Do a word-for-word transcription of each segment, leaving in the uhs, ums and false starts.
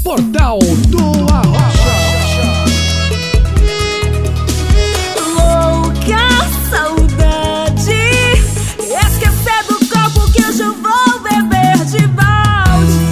Portal do Arrocha. Louca saudade, esquecer do copo que hoje eu vou beber de balde.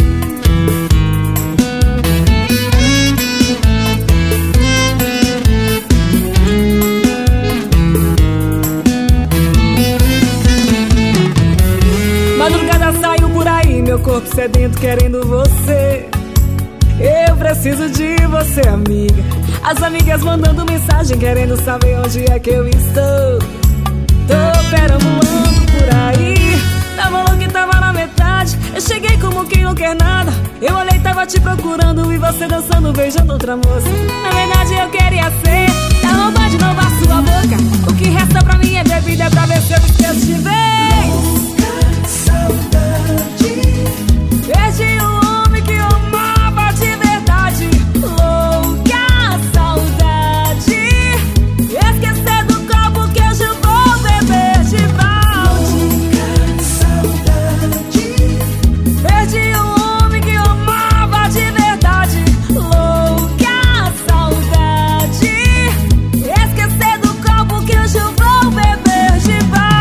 Madrugada saiu por aí, meu corpo sedento querendo você. Eu preciso de você, amiga. As amigas mandando mensagem querendo saber onde é que eu estou. Tô perambulando por aí, tava louco e tava na metade. Eu cheguei como quem não quer nada. Eu olhei, tava te procurando e você dançando, beijando outra moça. Na verdade eu queria ser da roupa de novo a sua boca. O que resta pra mim é bebida, é pra ver se eu esqueço de vez. Louca saudade, perdi o homem que eu amava de verdade. Louca saudade, esquecer do copo que hoje eu vou beber de balde. Louca saudade, perdi o homem que eu amava de verdade. Louca saudade, esquecer do copo que hoje eu vou beber de balde.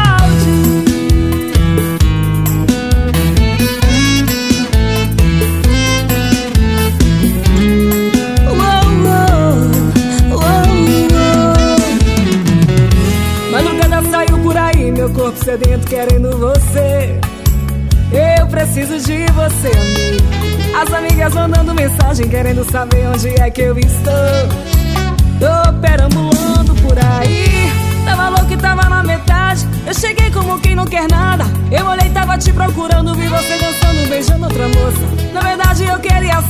Meu corpo sedento querendo você. Eu preciso de você, amiga. As amigas mandando mensagem querendo saber onde é que eu estou. Tô perambulando por aí, tava louco e tava na metade. Eu cheguei como quem não quer nada. Eu olhei, tava te procurando, vi você dançando, beijando outra moça. Na verdade eu queria